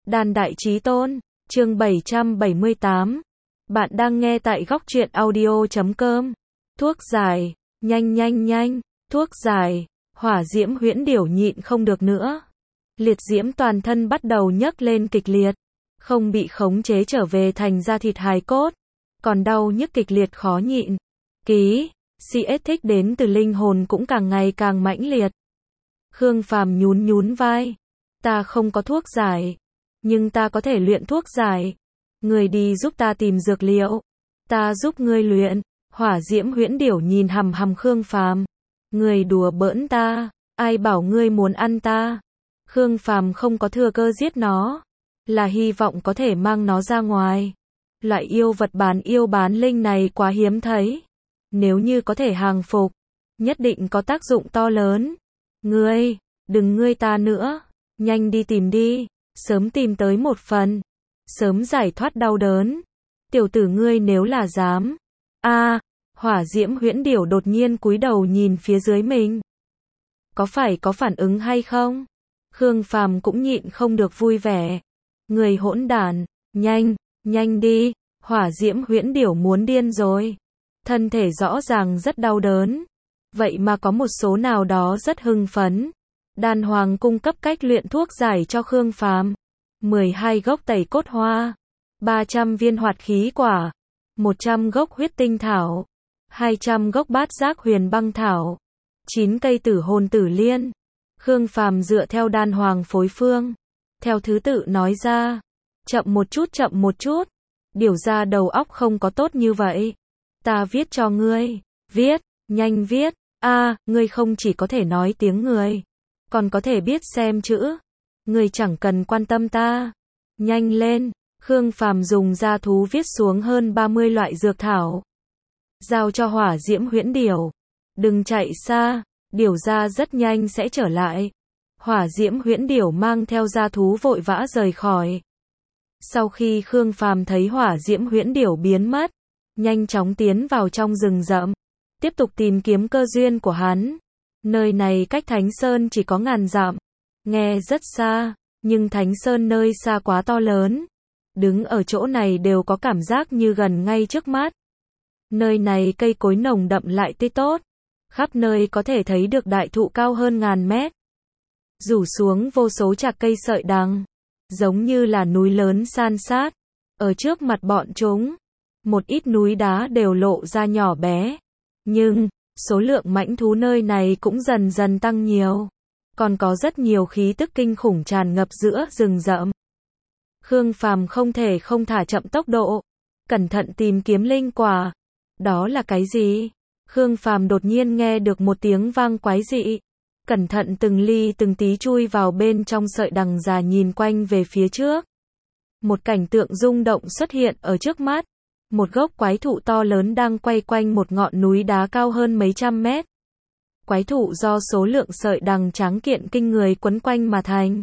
Đàn Đại Chí Tôn, chương 778. Bạn đang nghe tại góc truyện audio.com. Thuốc giải, nhanh, thuốc giải, hỏa diễm huyễn điểu nhịn không được nữa. Liệt diễm toàn thân bắt đầu nhấc lên kịch liệt, không bị khống chế trở về thành da thịt hài cốt, còn đau nhức kịch liệt khó nhịn. CS thích đến từ linh hồn cũng càng ngày càng mãnh liệt. Khương Phàm nhún vai. Ta không có thuốc giải, nhưng ta có thể luyện thuốc giải. Người đi giúp ta tìm dược liệu, ta giúp ngươi luyện. Hỏa diễm huyễn điểu nhìn hằm hằm Khương Phàm. Người đùa bỡn ta, ai bảo ngươi muốn ăn ta? Khương Phàm không có thừa cơ giết nó, là hy vọng có thể mang nó ra ngoài. Loại yêu vật bán linh này quá hiếm thấy. Nếu như có thể hàng phục, nhất định có tác dụng to lớn. Ngươi, đừng ngươi ta nữa, nhanh đi tìm đi, sớm tìm tới một phần, sớm giải thoát đau đớn. Tiểu tử ngươi nếu là dám. Hỏa diễm huyễn điểu đột nhiên cúi đầu nhìn phía dưới mình. Có phải có phản ứng hay không? Khương Phàm cũng nhịn không được vui vẻ. Người hỗn đản, nhanh đi, hỏa diễm huyễn điểu muốn điên rồi. Thân thể rõ ràng rất đau đớn, vậy mà có một số nào đó rất hưng phấn. Đan Hoàng cung cấp cách luyện thuốc giải cho Khương Phàm. 12 gốc tẩy cốt hoa, 300 viên hoạt khí quả, 100 gốc huyết tinh thảo, 200 gốc bát giác huyền băng thảo, 9 cây tử hồn tử liên. Khương Phàm dựa theo Đan Hoàng phối phương, theo thứ tự nói ra. Chậm một chút. Điều ra đầu óc không có tốt như vậy. Ta viết cho ngươi. Viết, nhanh viết. Ngươi không chỉ có thể nói tiếng người, còn có thể biết xem chữ. Ngươi chẳng cần quan tâm ta. Nhanh lên. Khương Phàm dùng da thú viết xuống hơn 30 loại dược thảo, giao cho hỏa diễm huyễn điểu. Đừng chạy xa, điểu ra rất nhanh sẽ trở lại. Hỏa diễm huyễn điểu mang theo da thú vội vã rời khỏi. Sau khi Khương Phàm thấy hỏa diễm huyễn điểu biến mất, nhanh chóng tiến vào trong rừng rậm, tiếp tục tìm kiếm cơ duyên của hắn. Nơi này cách Thánh Sơn chỉ có ngàn dặm, nghe rất xa, nhưng Thánh Sơn nơi xa quá to lớn. Đứng ở chỗ này đều có cảm giác như gần ngay trước mắt. Nơi này cây cối nồng đậm lại tươi tốt, khắp nơi có thể thấy được đại thụ cao hơn ngàn mét, rủ xuống vô số chạc cây sợi đằng, giống như là núi lớn san sát. Ở trước mặt bọn chúng, một ít núi đá đều lộ ra nhỏ bé, nhưng số lượng mãnh thú nơi này cũng dần dần tăng nhiều, còn có rất nhiều khí tức kinh khủng tràn ngập giữa rừng rậm. Khương Phàm không thể không thả chậm tốc độ, cẩn thận tìm kiếm linh quả. Đó là cái gì? Khương Phàm đột nhiên nghe được một tiếng vang quái dị, cẩn thận từng ly từng tí chui vào bên trong sợi đằng già nhìn quanh về phía trước. Một cảnh tượng rung động xuất hiện ở trước mắt. Một gốc quái thụ to lớn đang quay quanh một ngọn núi đá cao hơn mấy trăm mét. Quái thụ do số lượng sợi đằng tráng kiện kinh người quấn quanh mà thành.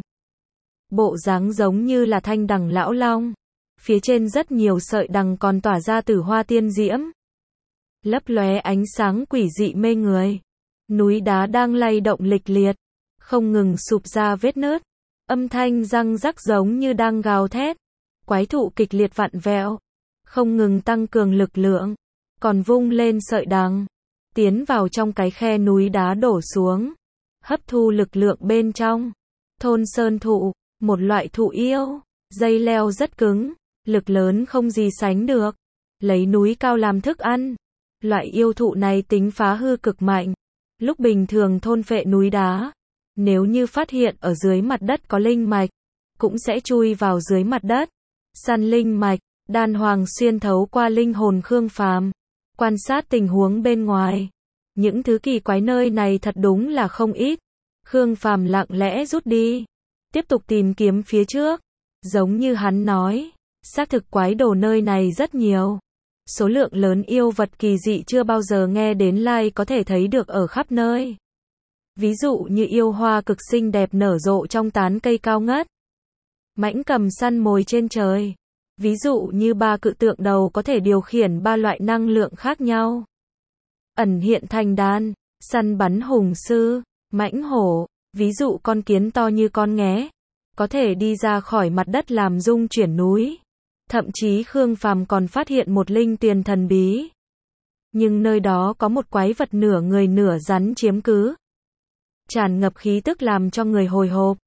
Bộ dáng giống như là thanh đằng lão long. Phía trên rất nhiều sợi đằng còn tỏa ra tử hoa tiên diễm, lấp lóe ánh sáng quỷ dị mê người. Núi đá đang lay động lịch liệt, không ngừng sụp ra vết nứt, âm thanh răng rắc giống như đang gào thét. Quái thụ kịch liệt vặn vẹo, không ngừng tăng cường lực lượng, còn vung lên sợi đằng, tiến vào trong cái khe núi đá đổ xuống, hấp thu lực lượng bên trong. Thôn sơn thụ, một loại thụ yêu, dây leo rất cứng, lực lớn không gì sánh được, lấy núi cao làm thức ăn. Loại yêu thụ này tính phá hư cực mạnh, lúc bình thường thôn phệ núi đá. Nếu như phát hiện ở dưới mặt đất có linh mạch, cũng sẽ chui vào dưới mặt đất, săn linh mạch. Đan Hoàng xuyên thấu qua linh hồn Khương Phàm, quan sát tình huống bên ngoài. Những thứ kỳ quái nơi này thật đúng là không ít. Khương Phàm lặng lẽ rút đi, tiếp tục tìm kiếm phía trước. Giống như hắn nói, xác thực quái đồ nơi này rất nhiều. Số lượng lớn yêu vật kỳ dị chưa bao giờ nghe đến lai có thể thấy được ở khắp nơi. Ví dụ như yêu hoa cực xinh đẹp nở rộ trong tán cây cao ngất, mãnh cầm săn mồi trên trời. Ví dụ như 3 cự tượng đầu có thể điều khiển 3 loại năng lượng khác nhau. Ẩn hiện thành đàn, săn bắn hùng sư, mãnh hổ. Ví dụ con kiến to như con nghé, có thể đi ra khỏi mặt đất làm rung chuyển núi. Thậm chí Khương Phàm còn phát hiện một linh tuyền thần bí. Nhưng nơi đó có một quái vật nửa người nửa rắn chiếm cứ. Tràn ngập khí tức làm cho người hồi hộp.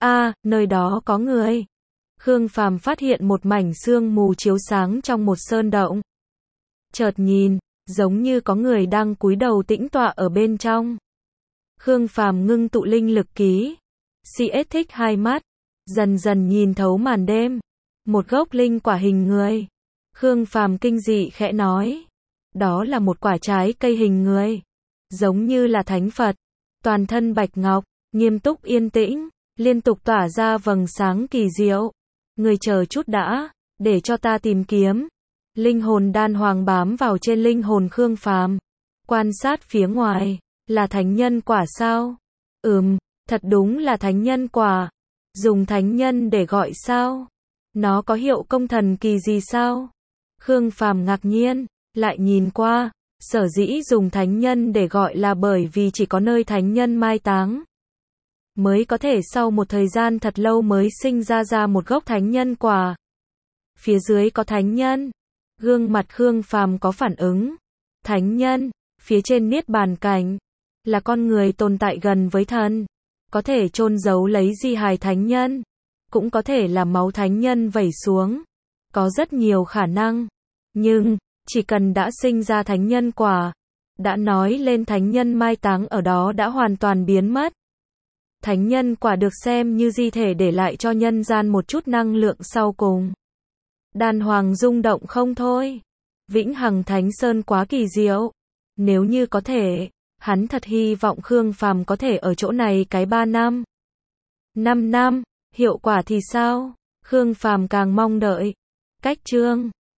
Nơi đó có người. Khương Phàm phát hiện một mảnh sương mù chiếu sáng trong một sơn động. Chợt nhìn, giống như có người đang cúi đầu tĩnh tọa ở bên trong. Khương Phàm ngưng tụ linh lực ký. CS thích hai mắt, dần dần nhìn thấu màn đêm. Một gốc linh quả hình người. Khương Phàm kinh dị khẽ nói. Đó là một quả trái cây hình người. Giống như là thánh Phật. Toàn thân bạch ngọc, nghiêm túc yên tĩnh, liên tục tỏa ra vầng sáng kỳ diệu. Người chờ chút đã, để cho ta tìm kiếm. Linh hồn đan hoàng bám vào trên linh hồn Khương Phàm. Quan sát phía ngoài, là thánh nhân quả sao? Thật đúng là thánh nhân quả. Dùng thánh nhân để gọi sao? Nó có hiệu công thần kỳ gì sao? Khương Phàm ngạc nhiên, lại nhìn qua, sở dĩ dùng thánh nhân để gọi là bởi vì chỉ có nơi thánh nhân mai táng mới có thể sau một thời gian thật lâu mới sinh ra một gốc thánh nhân quả. Phía dưới có thánh nhân. Gương mặt Khương Phàm có phản ứng. Thánh nhân, phía trên niết bàn cảnh, là con người tồn tại gần với thần, có thể chôn giấu lấy di hài thánh nhân, cũng có thể là máu thánh nhân vẩy xuống, có rất nhiều khả năng. Nhưng, chỉ cần đã sinh ra thánh nhân quả, đã nói lên thánh nhân mai táng ở đó đã hoàn toàn biến mất. Thánh nhân quả được xem như di thể để lại cho nhân gian một chút năng lượng sau cùng. Đan hoàng rung động không thôi. Vĩnh Hằng Thánh Sơn quá kỳ diệu. Nếu như có thể, hắn thật hy vọng Khương Phàm có thể ở chỗ này cái 3 năm. 5 năm, hiệu quả thì sao? Khương Phàm càng mong đợi. Cách chương